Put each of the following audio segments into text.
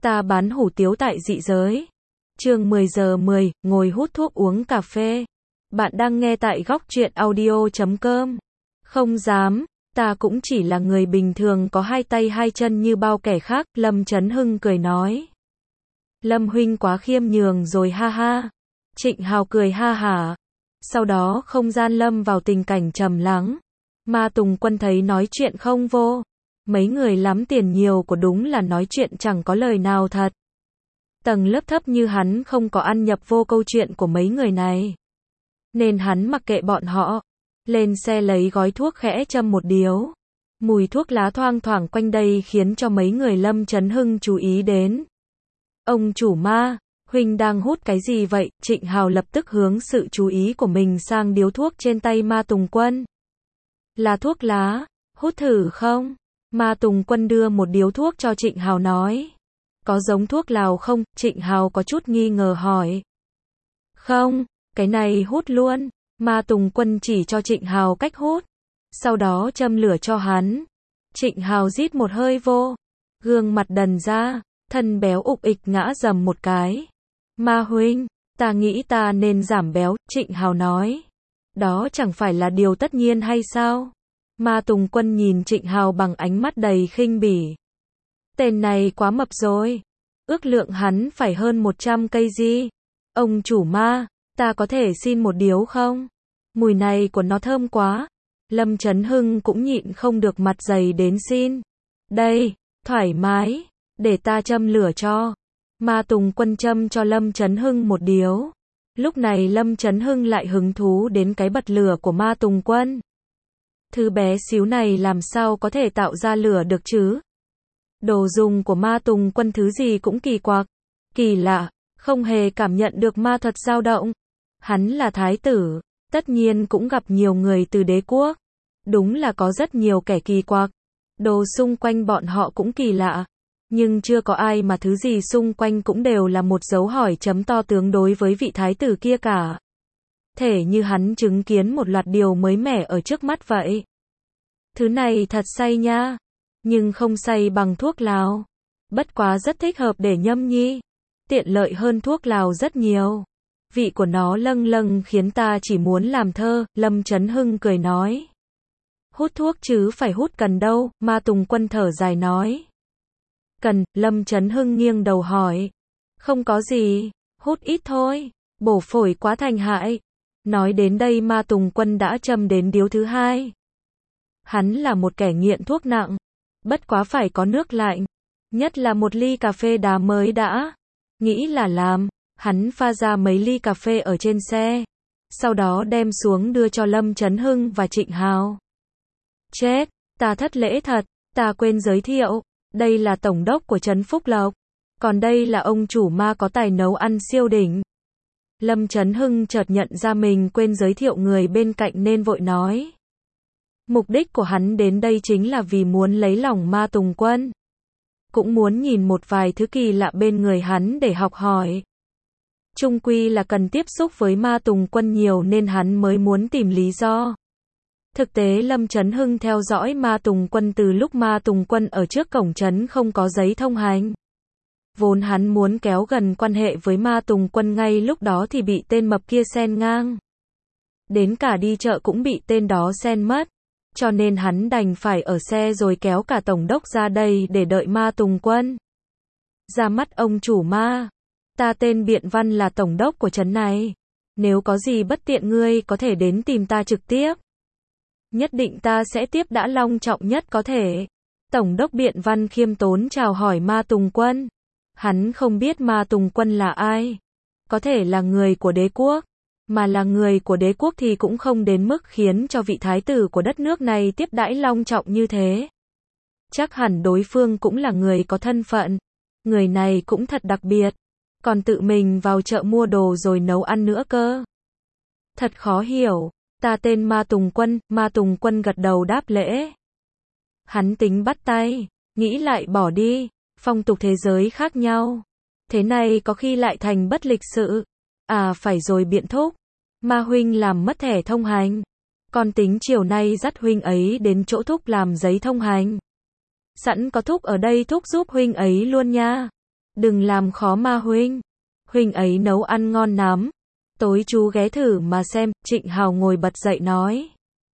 Ta bán hủ tiếu tại dị giới. Chương 10 giờ 10, ngồi hút thuốc uống cà phê. Bạn đang nghe tại góc truyện audio.com. Không dám, ta cũng chỉ là người bình thường có hai tay hai chân như bao kẻ khác, Lâm Chấn Hưng cười nói. Lâm huynh quá khiêm nhường rồi ha ha. Trịnh Hào cười ha hả. Sau đó không gian lâm vào tình cảnh trầm lắng. Ma Tùng Quân thấy nói chuyện không vô. Mấy người lắm tiền nhiều của đúng là nói chuyện chẳng có lời nào thật. Tầng lớp thấp như hắn không có ăn nhập vô câu chuyện của mấy người này. Nên hắn mặc kệ bọn họ. Lên xe lấy gói thuốc khẽ châm một điếu. Mùi thuốc lá thoang thoảng quanh đây khiến cho mấy người Lâm Chấn Hưng chú ý đến. Ông chủ Ma, huynh đang hút cái gì vậy? Trịnh Hào lập tức hướng sự chú ý của mình sang điếu thuốc trên tay Ma Tùng Quân. Là thuốc lá, hút thử không? Ma Tùng Quân đưa một điếu thuốc cho Trịnh Hào nói. Có giống thuốc lào không? Trịnh Hào có chút nghi ngờ hỏi. Không, cái này hút luôn. Ma Tùng Quân chỉ cho Trịnh Hào cách hút. Sau đó châm lửa cho hắn. Trịnh Hào rít một hơi vô. Gương mặt đần ra, thân béo ục ịch ngã dầm một cái. Ma huynh, ta nghĩ ta nên giảm béo, Trịnh Hào nói. Đó chẳng phải là điều tất nhiên hay sao? Ma Tùng Quân nhìn Trịnh Hào bằng ánh mắt đầy khinh bỉ. Tên này quá mập rồi. Ước lượng hắn phải hơn 100 cây gì. Ông chủ Ma, ta có thể xin một điếu không? Mùi này của nó thơm quá. Lâm Chấn Hưng cũng nhịn không được mặt dày đến xin. Đây, thoải mái, để ta châm lửa cho. Ma Tùng Quân châm cho Lâm Chấn Hưng một điếu. Lúc này Lâm Chấn Hưng lại hứng thú đến cái bật lửa của Ma Tùng Quân. Thứ bé xíu này làm sao có thể tạo ra lửa được chứ? Đồ dùng của Ma Tùng Quân thứ gì cũng kỳ quặc, kỳ lạ, không hề cảm nhận được ma thuật dao động. Hắn là thái tử, tất nhiên cũng gặp nhiều người từ đế quốc. Đúng là có rất nhiều kẻ kỳ quặc. Đồ xung quanh bọn họ cũng kỳ lạ. Nhưng chưa có ai mà thứ gì xung quanh cũng đều là một dấu hỏi chấm to tướng đối với vị thái tử kia cả. Thể như hắn chứng kiến một loạt điều mới mẻ ở trước mắt vậy. Thứ này thật say nha. Nhưng không say bằng thuốc lào. Bất quá rất thích hợp để nhâm nhi. Tiện lợi hơn thuốc lào rất nhiều. Vị của nó lâng lâng khiến ta chỉ muốn làm thơ, Lâm Chấn Hưng cười nói. Hút thuốc chứ phải hút cần đâu, Ma Tùng Quân thở dài nói. Cần, Lâm Chấn Hưng nghiêng đầu hỏi. Không có gì, hút ít thôi, bổ phổi quá thành hại. Nói đến đây Ma Tùng Quân đã châm đến điếu thứ hai. Hắn là một kẻ nghiện thuốc nặng. Bất quá phải có nước lạnh. Nhất là một ly cà phê đá mới đã. Nghĩ là làm. Hắn pha ra mấy ly cà phê ở trên xe. Sau đó đem xuống đưa cho Lâm Chấn Hưng và Trịnh Hào. Chết, ta thất lễ thật. Ta quên giới thiệu. Đây là tổng đốc của trấn Phúc Lộc. Còn đây là ông chủ Ma có tài nấu ăn siêu đỉnh. Lâm Chấn Hưng chợt nhận ra mình quên giới thiệu người bên cạnh nên vội nói. Mục đích của hắn đến đây chính là vì muốn lấy lòng Ma Tùng Quân. Cũng muốn nhìn một vài thứ kỳ lạ bên người hắn để học hỏi. Chung quy là cần tiếp xúc với Ma Tùng Quân nhiều nên hắn mới muốn tìm lý do. Thực tế Lâm Chấn Hưng theo dõi Ma Tùng Quân từ lúc Ma Tùng Quân ở trước cổng trấn không có giấy thông hành. Vốn hắn muốn kéo gần quan hệ với Ma Tùng Quân ngay lúc đó thì bị tên mập kia xen ngang. Đến cả đi chợ cũng bị tên đó xen mất. Cho nên hắn đành phải ở xe rồi kéo cả tổng đốc ra đây để đợi Ma Tùng Quân. Ra mắt ông chủ Ma. Ta tên Biện Văn là tổng đốc của trấn này. Nếu có gì bất tiện ngươi có thể đến tìm ta trực tiếp. Nhất định ta sẽ tiếp đãi long trọng nhất có thể. Tổng đốc Biện Văn khiêm tốn chào hỏi Ma Tùng Quân. Hắn không biết Ma Tùng Quân là ai. Có thể là người của đế quốc. Mà là người của đế quốc thì cũng không đến mức khiến cho vị thái tử của đất nước này tiếp đãi long trọng như thế. Chắc hẳn đối phương cũng là người có thân phận. Người này cũng thật đặc biệt. Còn tự mình vào chợ mua đồ rồi nấu ăn nữa cơ. Thật khó hiểu. Ta tên Ma Tùng Quân. Ma Tùng Quân gật đầu đáp lễ. Hắn tính bắt tay. Nghĩ lại bỏ đi. Phong tục thế giới khác nhau. Thế này có khi lại thành bất lịch sự. À phải rồi Biện thúc. Ma huynh làm mất thẻ thông hành. Con tính chiều nay dắt huynh ấy đến chỗ thúc làm giấy thông hành. Sẵn có thúc ở đây thúc giúp huynh ấy luôn nha. Đừng làm khó ma huynh. Huynh ấy nấu ăn ngon lắm. Tối chú ghé thử mà xem, Trịnh Hào ngồi bật dậy nói.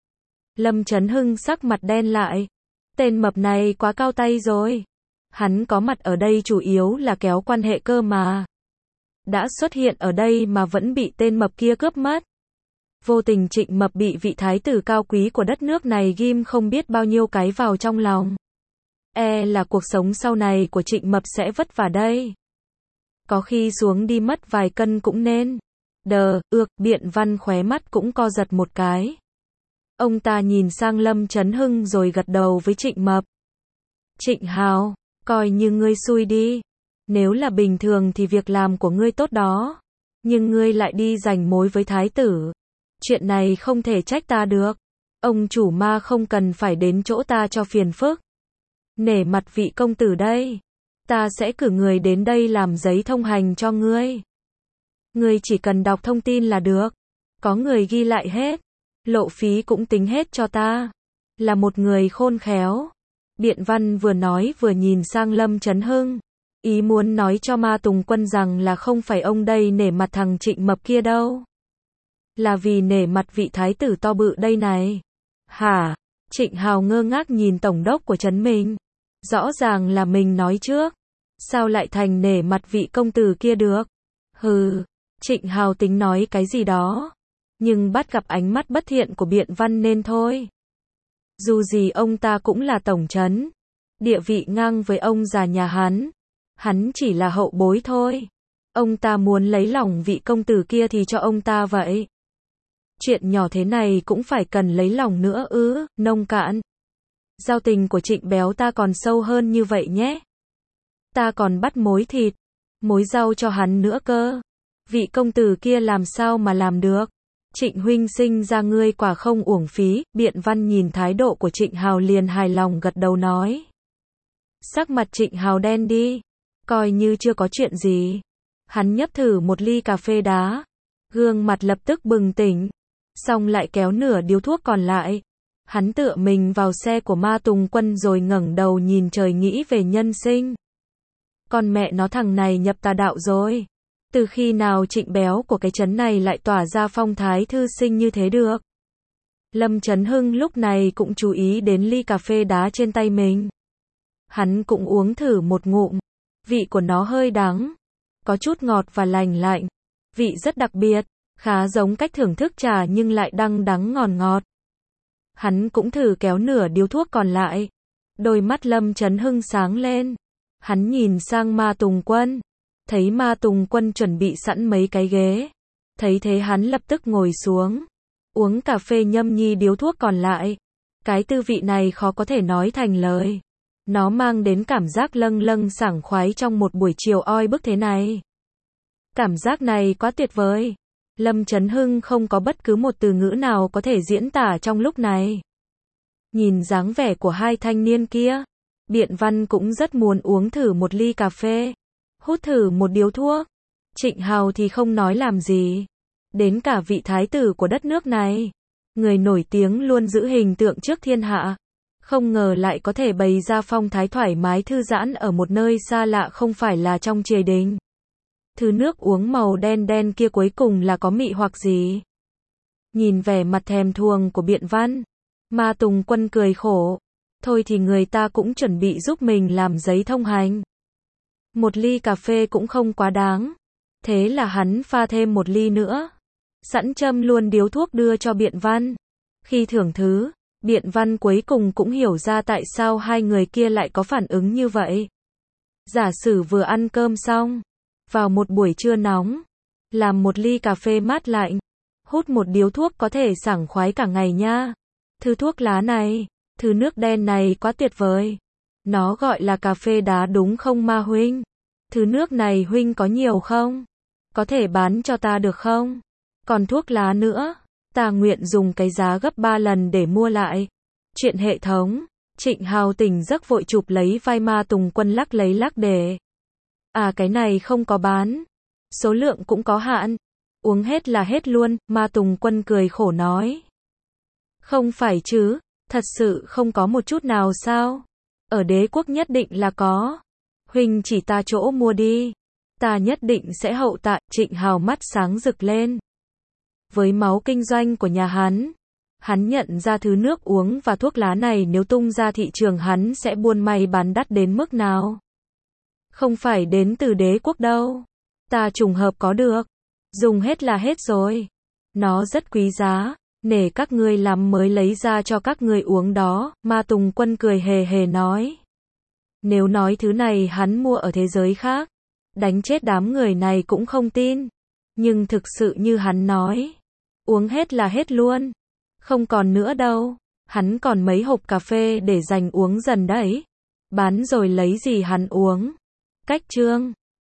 Lâm Chấn Hưng sắc mặt đen lại. Tên mập này quá cao tay rồi. Hắn có mặt ở đây chủ yếu là kéo quan hệ cơ mà. Đã xuất hiện ở đây mà vẫn bị tên mập kia cướp mất. Vô tình Trịnh Mập bị vị thái tử cao quý của đất nước này ghim không biết bao nhiêu cái vào trong lòng. Là cuộc sống sau này của Trịnh Mập sẽ vất vả đây. Có khi xuống đi mất vài cân cũng nên. Biện Văn khóe mắt cũng co giật một cái. Ông ta nhìn sang Lâm Chấn Hưng rồi gật đầu với Trịnh Mập. Trịnh Hào, coi như ngươi xui đi. Nếu là bình thường thì việc làm của ngươi tốt đó. Nhưng ngươi lại đi giành mối với thái tử. Chuyện này không thể trách ta được. Ông chủ ma không cần phải đến chỗ ta cho phiền phức. Nể mặt vị công tử đây. Ta sẽ cử người đến đây làm giấy thông hành cho ngươi. Ngươi chỉ cần đọc thông tin là được. Có người ghi lại hết. Lộ phí cũng tính hết cho ta. Là một người khôn khéo. Biện Văn vừa nói vừa nhìn sang Lâm Chấn Hưng. Ý muốn nói cho Ma Tùng Quân rằng là không phải ông đây nể mặt thằng Trịnh Mập kia đâu. Là vì nể mặt vị thái tử to bự đây này. Hả? Trịnh Hào ngơ ngác nhìn tổng đốc của trấn mình. Rõ ràng là mình nói trước. Sao lại thành nể mặt vị công tử kia được? Hừ. Trịnh Hào tính nói cái gì đó. Nhưng bắt gặp ánh mắt bất thiện của Biện Văn nên thôi. Dù gì ông ta cũng là tổng trấn. Địa vị ngang với ông già nhà hắn. Hắn chỉ là hậu bối thôi. Ông ta muốn lấy lòng vị công tử kia thì cho ông ta vậy. Chuyện nhỏ thế này cũng phải cần lấy lòng nữa ư, nông cạn. Giao tình của Trịnh Béo ta còn sâu hơn như vậy nhé. Ta còn bắt mối thịt, mối rau cho hắn nữa cơ. Vị công tử kia làm sao mà làm được. Trịnh huynh sinh ra ngươi quả không uổng phí. Biện Văn nhìn thái độ của Trịnh Hào liền hài lòng gật đầu nói. Sắc mặt Trịnh Hào đen đi. Coi như chưa có chuyện gì. Hắn nhấp thử một ly cà phê đá. Gương mặt lập tức bừng tỉnh. Xong lại kéo nửa điếu thuốc còn lại. Hắn tựa mình vào xe của Ma Tùng Quân rồi ngẩng đầu nhìn trời nghĩ về nhân sinh. Con mẹ nó thằng này nhập tà đạo rồi. Từ khi nào Trịnh Béo của cái trấn này lại tỏa ra phong thái thư sinh như thế được. Lâm Chấn Hưng lúc này cũng chú ý đến ly cà phê đá trên tay mình. Hắn cũng uống thử một ngụm. Vị của nó hơi đắng. Có chút ngọt và lành lạnh. Vị rất đặc biệt. Khá giống cách thưởng thức trà nhưng lại đắng đắng ngọt ngọt. Hắn cũng thử kéo nửa điếu thuốc còn lại. Đôi mắt Lâm Chấn Hưng sáng lên. Hắn nhìn sang Ma Tùng Quân. Thấy Ma Tùng Quân chuẩn bị sẵn mấy cái ghế. Thấy thế hắn lập tức ngồi xuống. Uống cà phê nhâm nhi điếu thuốc còn lại. Cái tư vị này khó có thể nói thành lời. Nó mang đến cảm giác lâng lâng sảng khoái trong một buổi chiều oi bức thế này. Cảm giác này quá tuyệt vời. Lâm Chấn Hưng không có bất cứ một từ ngữ nào có thể diễn tả trong lúc này. Nhìn dáng vẻ của hai thanh niên kia, Biện Văn cũng rất muốn uống thử một ly cà phê, hút thử một điếu thuốc. Trịnh Hào thì không nói làm gì. Đến cả vị thái tử của đất nước này, người nổi tiếng luôn giữ hình tượng trước thiên hạ, không ngờ lại có thể bày ra phong thái thoải mái thư giãn ở một nơi xa lạ không phải là trong triều đình. Thứ nước uống màu đen đen kia cuối cùng là có mị hoặc gì? Nhìn vẻ mặt thèm thuồng của Biện Văn, Ma Tùng Quân cười khổ. Thôi thì người ta cũng chuẩn bị giúp mình làm giấy thông hành. Một ly cà phê cũng không quá đáng. Thế là hắn pha thêm một ly nữa. Sẵn châm luôn điếu thuốc đưa cho Biện Văn. Khi thưởng thứ, Biện Văn cuối cùng cũng hiểu ra tại sao hai người kia lại có phản ứng như vậy. Giả sử vừa ăn cơm xong, vào một buổi trưa nóng, làm một ly cà phê mát lạnh, hút một điếu thuốc có thể sảng khoái cả ngày nha. Thứ thuốc lá này, thứ nước đen này quá tuyệt vời. Nó gọi là cà phê đá đúng không Ma huynh? Thứ nước này huynh có nhiều không? Có thể bán cho ta được không? Còn thuốc lá nữa, ta nguyện dùng cái giá gấp 3 lần để mua lại. Chuyện hệ thống, Trịnh Hào tỉnh giấc vội chụp lấy vai Ma Tùng Quân lắc lấy lắc để. À cái này không có bán. Số lượng cũng có hạn. Uống hết là hết luôn, Ma Tùng Quân cười khổ nói. Không phải chứ, thật sự không có một chút nào sao? Ở đế quốc nhất định là có. Huynh chỉ ta chỗ mua đi. Ta nhất định sẽ hậu tạ. Trịnh Hào mắt sáng rực lên. Với máu kinh doanh của nhà hắn nhận ra thứ nước uống và thuốc lá này nếu tung ra thị trường hắn sẽ buôn may bán đắt đến mức nào. Không phải đến từ đế quốc đâu. Ta trùng hợp có được. Dùng hết là hết rồi. Nó rất quý giá. Nể các ngươi lắm mới lấy ra cho các ngươi uống đó. Ma Tùng Quân cười hề hề nói. Nếu nói thứ này hắn mua ở thế giới khác, đánh chết đám người này cũng không tin. Nhưng thực sự như hắn nói, uống hết là hết luôn. Không còn nữa đâu. Hắn còn mấy hộp cà phê để dành uống dần đấy. Bán rồi lấy gì hắn uống. Cách chương